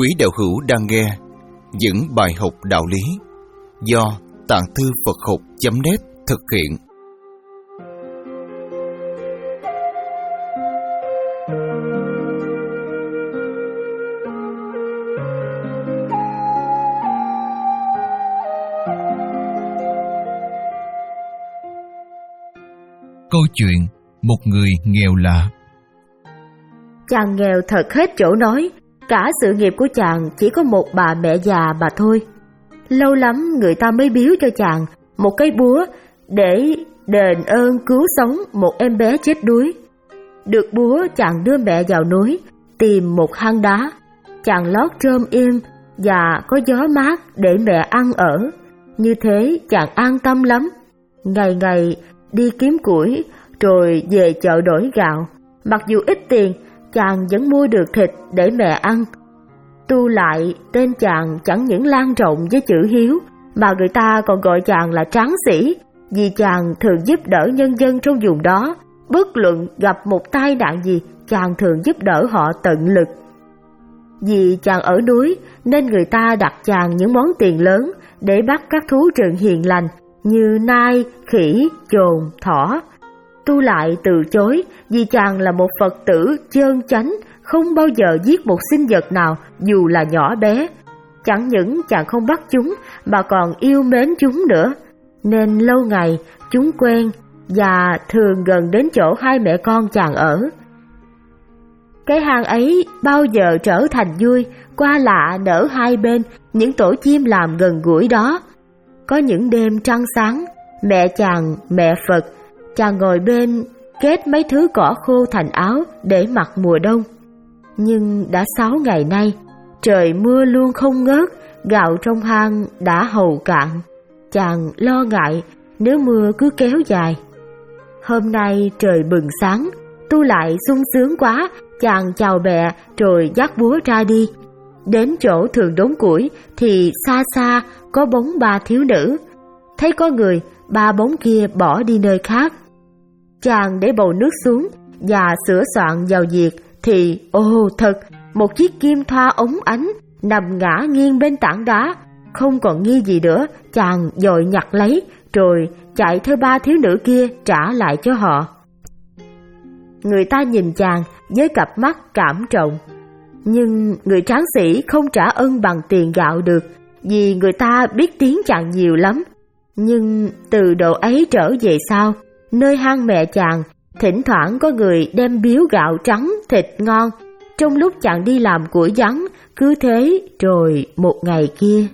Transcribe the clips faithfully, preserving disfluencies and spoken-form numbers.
Quý đạo hữu đang nghe những bài học đạo lý do Tạng Thư Phật Học chấm net thực hiện. Câu chuyện một người nghèo lạ. Chàng nghèo thật hết chỗ nói. Cả sự nghiệp của chàng chỉ có một bà mẹ già mà thôi. Lâu lắm người ta mới biếu cho chàng một cái búa để đền ơn cứu sống một em bé chết đuối. Được búa, chàng đưa mẹ vào núi tìm một hang đá. Chàng lót rơm im và có gió mát để mẹ ăn ở. Như thế chàng an tâm lắm. Ngày ngày đi kiếm củi rồi về chợ đổi gạo. Mặc dù ít tiền, chàng vẫn mua được thịt để mẹ ăn. Tu lại, tên chàng chẳng những lan rộng với chữ hiếu, mà người ta còn gọi chàng là tráng sĩ, vì chàng thường giúp đỡ nhân dân trong vùng đó. Bất luận gặp một tai nạn gì, chàng thường giúp đỡ họ tận lực. Vì chàng ở núi nên người ta đặt chàng những món tiền lớn để bắt các thú rừng hiền lành như nai, khỉ, chồn, thỏ. Tu lại từ chối vì chàng là một Phật tử chân chánh, không bao giờ giết một sinh vật nào dù là nhỏ bé. Chẳng những chàng không bắt chúng mà còn yêu mến chúng nữa, nên lâu ngày chúng quen và thường gần đến chỗ hai mẹ con chàng ở. Cái hang ấy bao giờ trở thành vui, qua lạ nở hai bên những tổ chim làm gần gũi đó. Có những đêm trăng sáng, mẹ chàng, mẹ Phật, chàng ngồi bên kết mấy thứ cỏ khô thành áo để mặc mùa đông. Nhưng đã sáu ngày nay, trời mưa luôn không ngớt, gạo trong hang đã hầu cạn. Chàng lo ngại nếu mưa cứ kéo dài. Hôm nay trời bừng sáng, Tu lại sung sướng quá, chàng chào mẹ rồi dắt búa ra đi. Đến chỗ thường đốn củi thì xa xa có bóng ba thiếu nữ. Thấy có người, ba bóng kia bỏ đi nơi khác. Chàng để bầu nước xuống và sửa soạn vào việc thì ồ thật, một chiếc kim thoa óng ánh nằm ngã nghiêng bên tảng đá. Không còn nghi gì nữa, chàng vội nhặt lấy rồi chạy theo ba thiếu nữ kia trả lại cho họ. Người ta nhìn chàng với cặp mắt cảm trọng. Nhưng người tráng sĩ không trả ơn bằng tiền gạo được, vì người ta biết tiếng chàng nhiều lắm. Nhưng từ độ ấy trở về sau, nơi hang mẹ chàng, thỉnh thoảng có người đem biếu gạo trắng, thịt ngon. Trong lúc chàng đi làm củi vắng, cứ thế rồi một ngày kia.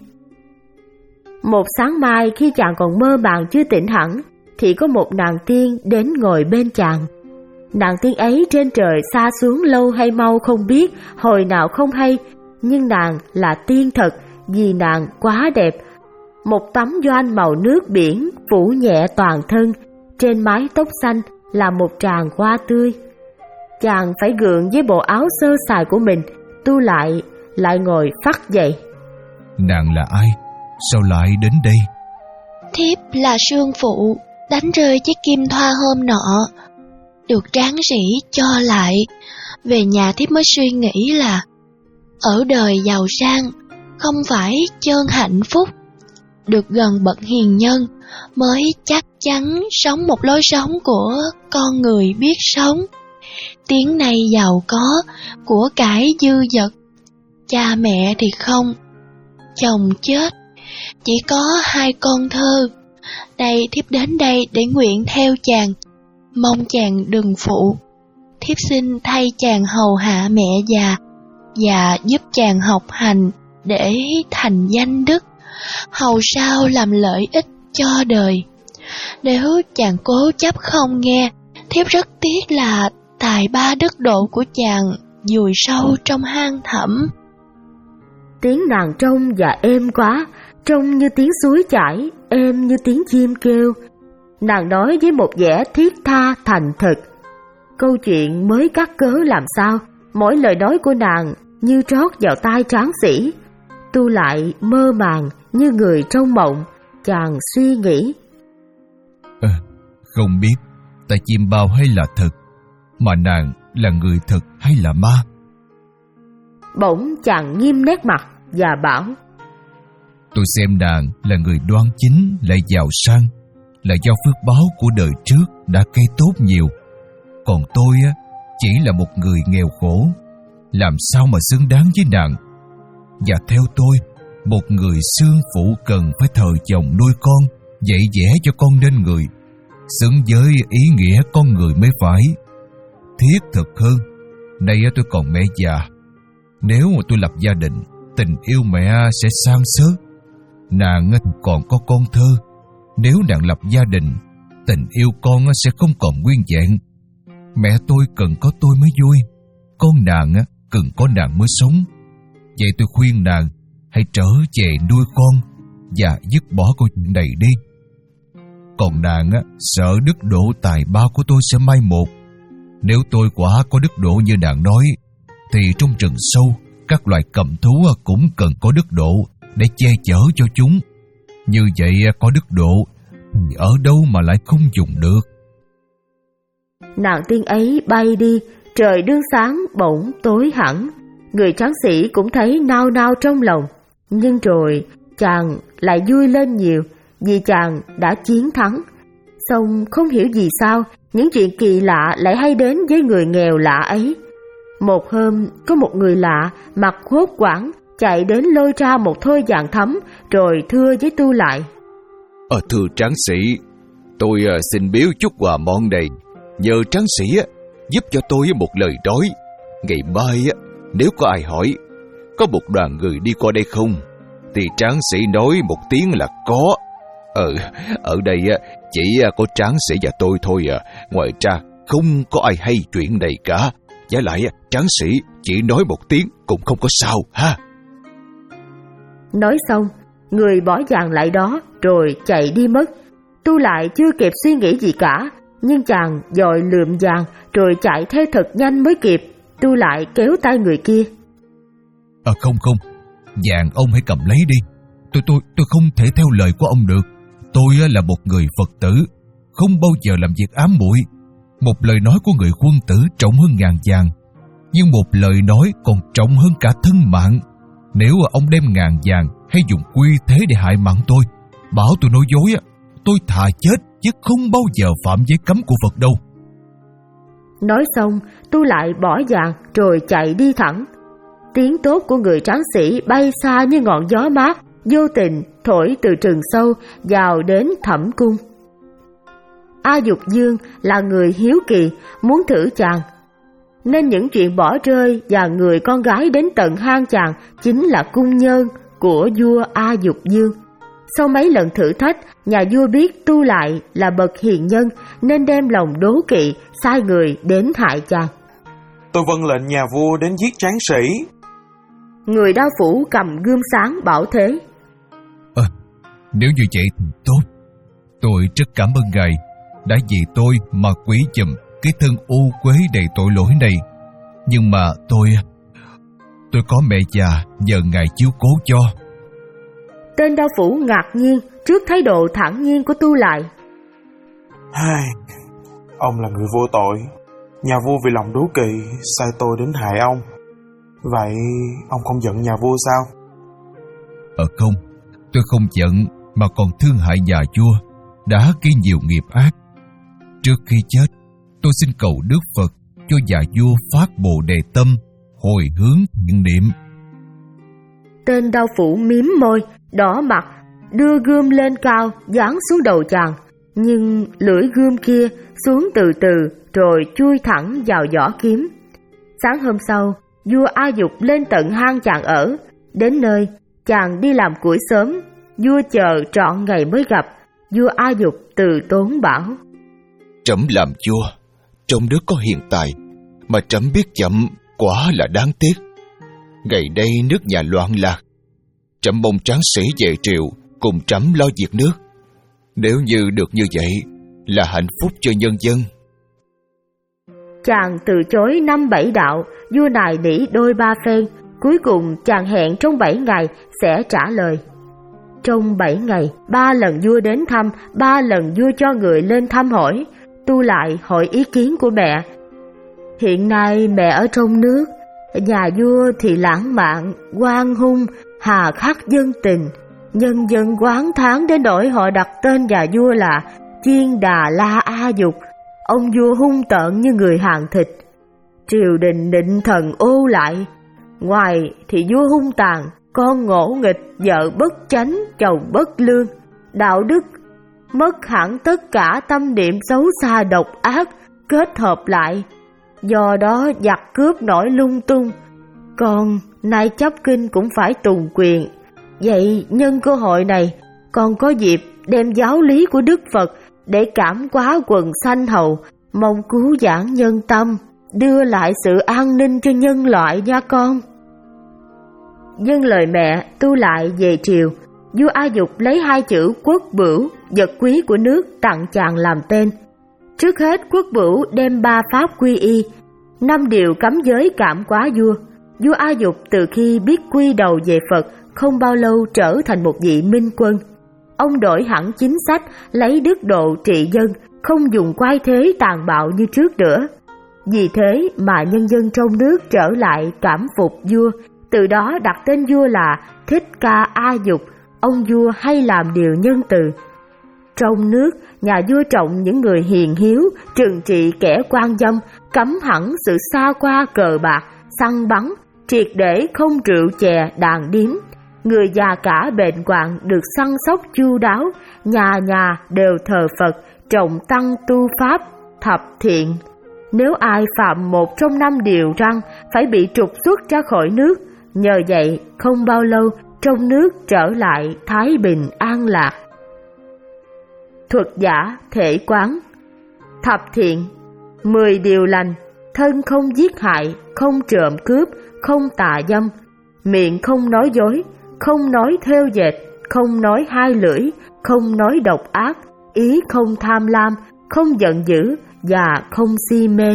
Một sáng mai khi chàng còn mơ màng chưa tỉnh hẳn, thì có một nàng tiên đến ngồi bên chàng. Nàng tiên ấy trên trời xa xuống lâu hay mau không biết, hồi nào không hay, nhưng nàng là tiên thật vì nàng quá đẹp. Một tấm voan màu nước biển phủ nhẹ toàn thân, trên mái tóc xanh là một tràng hoa tươi. Chàng phải gượng với bộ áo sơ sài của mình, Tu lại lại ngồi phắt dậy. Nàng là ai? Sao lại đến đây? Thiếp là sương phụ đánh rơi chiếc kim thoa hôm nọ, được tráng sĩ cho lại. Về nhà thiếp mới suy nghĩ là ở đời giàu sang không phải chơn hạnh phúc. Được gần bậc hiền nhân mới chắc chắn sống một lối sống của con người biết sống. Tiếng này giàu có, của cải dư dật. Cha mẹ thì không, chồng chết, chỉ có hai con thơ. Đây thiếp đến đây để nguyện theo chàng, mong chàng đừng phụ. Thiếp xin thay chàng hầu hạ mẹ già và giúp chàng học hành để thành danh đức, hầu sao làm lợi ích cho đời. Nếu chàng cố chấp không nghe, thiếp rất tiếc là tài ba đức độ của chàng vùi sâu trong hang thẳm. Tiếng nàng trong và êm quá, trông như tiếng suối chảy, êm như tiếng chim kêu. Nàng nói với một vẻ thiết tha thành thực. Câu chuyện mới cắt cớ làm sao, mỗi lời nói của nàng như trót vào tai tráng sĩ. Tu lại mơ màng như người trong mộng, chàng suy nghĩ. À, không biết ta chim bao hay là thật, mà nàng là người thật hay là ma? Bỗng chàng nghiêm nét mặt và bảo: Tôi xem nàng là người đoan chính lại giàu sang, là do phước báo của đời trước đã cây tốt nhiều. Còn tôi á, chỉ là một người nghèo khổ, làm sao mà xứng đáng với nàng. Và theo tôi, một người xương phụ cần phải thờ chồng nuôi con, dạy dỗ cho con nên người, xứng với ý nghĩa con người mới phải. Thiết thực hơn, nay tôi còn mẹ già, nếu mà tôi lập gia đình, tình yêu mẹ sẽ san sớt. Nàng còn có con thơ, nếu nàng lập gia đình, tình yêu con sẽ không còn nguyên vẹn. Mẹ tôi cần có tôi mới vui, con nàng cần có nàng mới sống. Vậy tôi khuyên nàng hãy trở về nuôi con và dứt bỏ câu chuyện này đi. Còn nàng sợ đức độ tài ba của tôi sẽ mai một. Nếu tôi quả có đức độ như nàng nói, thì trong rừng sâu, các loài cầm thú cũng cần có đức độ để che chở cho chúng. Như vậy có đức độ thì ở đâu mà lại không dùng được. Nàng tiên ấy bay đi, trời đương sáng bỗng tối hẳn. Người tráng sĩ cũng thấy nao nao trong lòng. Nhưng rồi chàng lại vui lên nhiều, vì chàng đã chiến thắng. Xong không hiểu vì sao những chuyện kỳ lạ lại hay đến với người nghèo lạ ấy. Một hôm có một người lạ mặt hốt hoảng chạy đến lôi ra một thoi vàng thắm, rồi thưa với Tu Lại: Ờ thưa tráng sĩ, tôi uh, xin biếu chút quà món này, nhờ tráng sĩ uh, giúp cho tôi một lời nói. Ngày mai uh, nếu có ai hỏi có một đoàn người đi qua đây không, thì tráng sĩ nói một tiếng là có. Ờ, ở đây uh, chỉ uh, có tráng sĩ và tôi thôi à, ngoài ra không có ai hay chuyện này cả. Giả lại uh, tráng sĩ chỉ nói một tiếng cũng không có sao ha. Nói xong, người bỏ vàng lại đó rồi chạy đi mất. Tu Lại chưa kịp suy nghĩ gì cả, nhưng chàng dội lượm vàng rồi chạy theo thật nhanh mới kịp. Tu Lại kéo tay người kia: À không không, vàng ông hãy cầm lấy đi. Tôi tôi tôi không thể theo lời của ông được. Tôi là một người Phật tử, không bao giờ làm việc ám muội. Một lời nói của người quân tử trọng hơn ngàn vàng, nhưng một lời nói còn trọng hơn cả thân mạng. Nếu ông đem ngàn vàng hay dùng quy thế để hại mạng tôi, bảo tôi nói dối, tôi thà chết chứ không bao giờ phạm giới cấm của Phật đâu. Nói xong, Tu Lại bỏ vàng rồi chạy đi thẳng. Tiếng tốt của người tráng sĩ bay xa như ngọn gió mát, vô tình thổi từ rừng sâu vào đến Thẩm Cung. A Dục Dương là người hiếu kỳ, muốn thử chàng, nên những chuyện bỏ rơi và người con gái đến tận hang chàng chính là cung nhân của vua A Dục Dương. Sau mấy lần thử thách, nhà vua biết Tu Lại là bậc hiền nhân nên đem lòng đố kỵ, sai người đến hại chàng. Tôi vâng lệnh nhà vua đến giết tráng sĩ. Người đao phủ cầm gươm sáng bảo thế: À, nếu như vậy thì tốt. Tôi rất cảm ơn ngài đã vì tôi mà quý chùm cái thân u quế đầy tội lỗi này. Nhưng mà tôi Tôi có mẹ già nhờ ngài chiếu cố cho. Tên đao phủ ngạc nhiên trước thái độ thản nhiên của Tu Lại. Hai, ông là người vô tội, nhà vua vì lòng đố kỵ sai tôi đến hại ông. Vậy ông không giận nhà vua sao? Ờ không, tôi không giận mà còn thương hại nhà vua đã gây nhiều nghiệp ác. Trước khi chết, tôi xin cầu Đức Phật cho nhà vua phát Bồ Đề tâm, hồi hướng thiện niệm. Tên đao phủ miếm môi, đỏ mặt, đưa gươm lên cao, giáng xuống đầu chàng. Nhưng lưỡi gươm kia xuống từ từ rồi chui thẳng vào vỏ kiếm. Sáng hôm sau, vua A Dục lên tận hang chàng ở. Đến nơi, chàng đi làm củi sớm. Vua chờ trọn ngày mới gặp. Vua A Dục từ tốn bảo: Trẫm làm vua, trong nước có hiện tại, mà trẫm biết chậm quả là đáng tiếc. Ngày đây nước nhà loạn lạc, trẫm mong tráng sĩ về triều cùng trẫm lo việc nước. Nếu như được như vậy là hạnh phúc cho nhân dân. Chàng từ chối năm bảy đạo, vua nài nỉ đôi ba phen. Cuối cùng chàng hẹn trong bảy ngày sẽ trả lời. Trong bảy ngày, ba lần vua đến thăm, ba lần vua cho người lên thăm hỏi. Tu Lại hỏi ý kiến của mẹ. Hiện nay mẹ ở trong nước, Nhà vua thì lãng mạn, oan hung, hà khắc dân tình. Nhân dân oán thán đến nỗi họ đặt tên nhà vua là Chiên Đà La A Dục. Ông vua hung tợn như người hàng thịt. Triều đình nịnh thần ô lại. Ngoài thì vua hung tàn, con ngỗ nghịch, vợ bất chánh, chồng bất lương. Đạo đức mất hẳn tất cả, tâm niệm xấu xa độc ác kết hợp lại. Do đó giặc cướp nổi lung tung. Còn nay chấp kinh cũng phải tùng quyền. Vậy nhân cơ hội này, con có dịp đem giáo lý của Đức Phật để cảm hóa quần sanh hầu, mong cứu giảng nhân tâm, đưa lại sự an ninh cho nhân loại nha con. Dâng lời mẹ, tu lại về triều. Vua A Dục lấy hai chữ quốc bửu, vật quý của nước, tặng chàng làm tên. Trước hết quốc bửu đem ba pháp quy y, năm điều cấm giới cảm hóa vua. Vua A Dục từ khi biết quy đầu về Phật, không bao lâu trở thành một vị minh quân. Ông đổi hẳn chính sách, lấy đức độ trị dân, không dùng quái thế tàn bạo như trước nữa. Vì thế mà nhân dân trong nước trở lại cảm phục vua, từ đó đặt tên vua là Thích Ca A Dục. Ông vua hay làm điều nhân từ. Trong nước, nhà vua trọng những người hiền hiếu, trừng trị kẻ quan dâm, cấm hẳn sự xa qua cờ bạc, săn bắn, triệt để không rượu chè đàn điếm. Người già cả bệnh hoạn được săn sóc chu đáo, nhà nhà đều thờ Phật, trọng tăng tu pháp, thập thiện. Nếu ai phạm một trong năm điều răn, phải bị trục xuất ra khỏi nước. Nhờ vậy, không bao lâu, trong nước trở lại thái bình an lạc. Thuật giả thể quán. Thập thiện, mười điều lành: thân không giết hại, không trộm cướp, không tà dâm, miệng không nói dối, không nói thêu dệt, không nói hai lưỡi, không nói độc ác, ý không tham lam, không giận dữ và không si mê.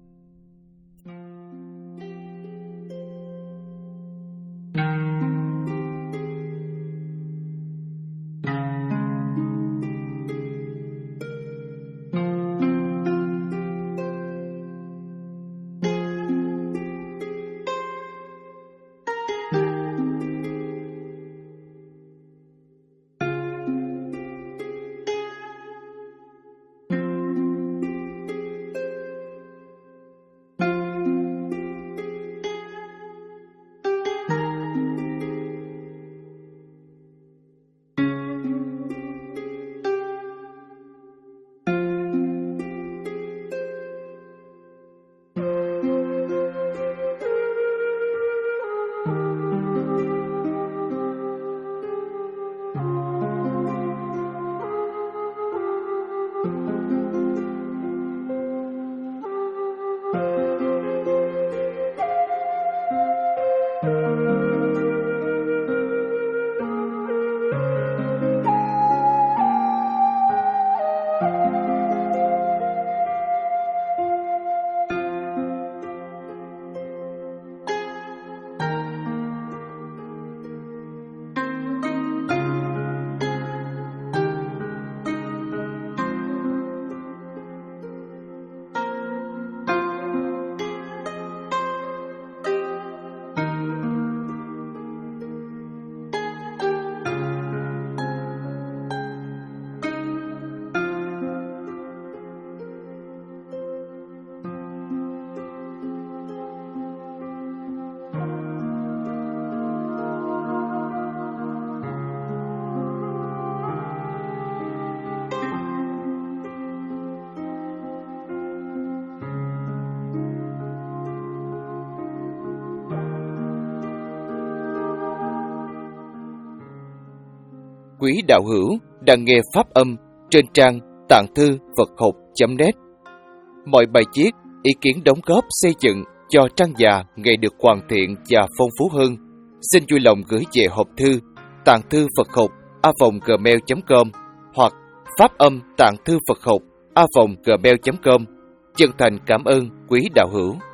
Quý đạo hữu đang nghe pháp âm trên trang tạng thư Phật học chấm net. Mọi bài viết, ý kiến đóng góp xây dựng cho trang già ngày được hoàn thiện và phong phú hơn, xin vui lòng gửi về hộp thư tạng thư Phật học a vòng gmail chấm com hoặc pháp âm tạng thư Phật học a vòng gmail chấm com. Chân thành cảm ơn quý đạo hữu.